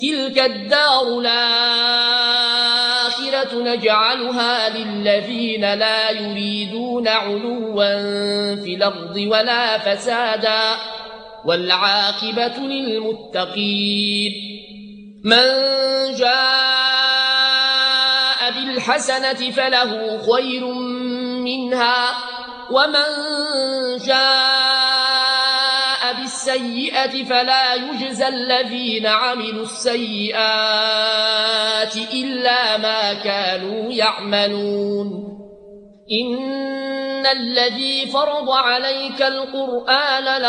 تلك الدار الآخرة نجعلها للذين لا يريدون علوا في الأرض ولا فسادا والعاقبة للمتقين من جاء بالحسنة فله خير منها ومن جاء بالسيئة فلا يجزى الذين عملوا السيئات إلا ما كانوا يعملون إن الذي فرض عليك القرآن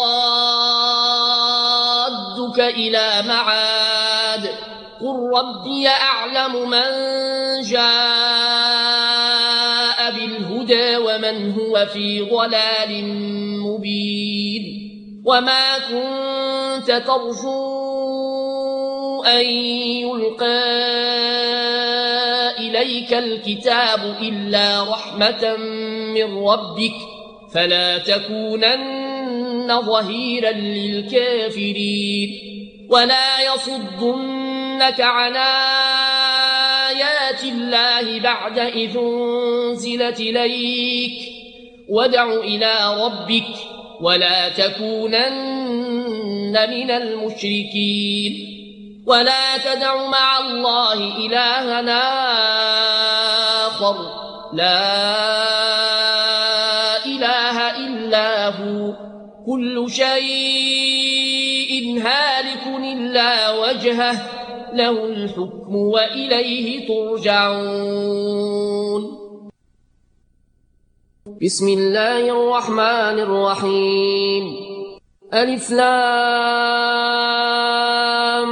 لرادك إلى معاد قل ربي أعلم من جاء بالهدى ومن هو في ضلال مبين وما كنت ترجو أن يلقى إليك الكتاب إلا رحمة من ربك فلا تكونن ظهيرا للكافرين ولا يصدنك عن آيات الله بعد إذ أنزلت إليك وادع إلى ربك ولا تكونن من المشركين ولا تدع مع الله إلهنا آخر لا إله إلا هو كل شيء هالك إلا وجهه له الحكم وإليه ترجعون بسم الله الرحمن الرحيم ألف لام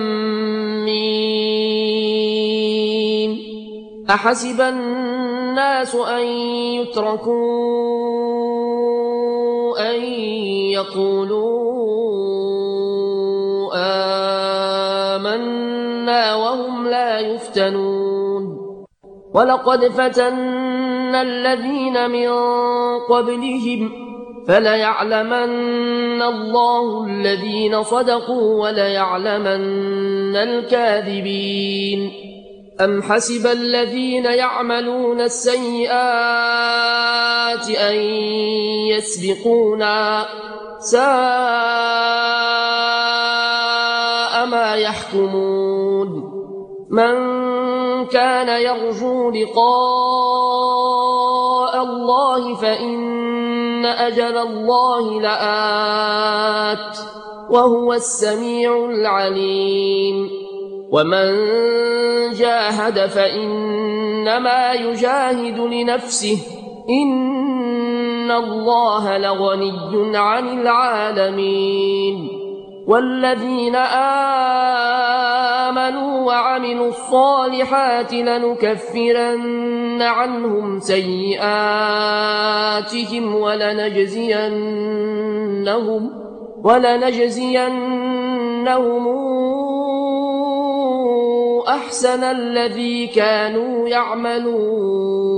ميم أحسب الناس أن يتركوا أن يقولوا آمنا وهم لا يفتنون ولقد فتنا الذين من قبلهم فليعلمن الله الذين صدقوا وليعلمن الكاذبين أم حسب الذين يعملون السيئات أن يسبقونا ساء ما يحكمون من كان يرجو لقاء الله فإن أجل الله لآت وهو السميع العليم ومن جاهد فإنما يجاهد لنفسه إن الله لغني عن العالمين والذين آمنوا وعملوا الصالحات لنكفرن عنهم سيئاتهم ولنجزينهم أحسن الذي كانوا يعملون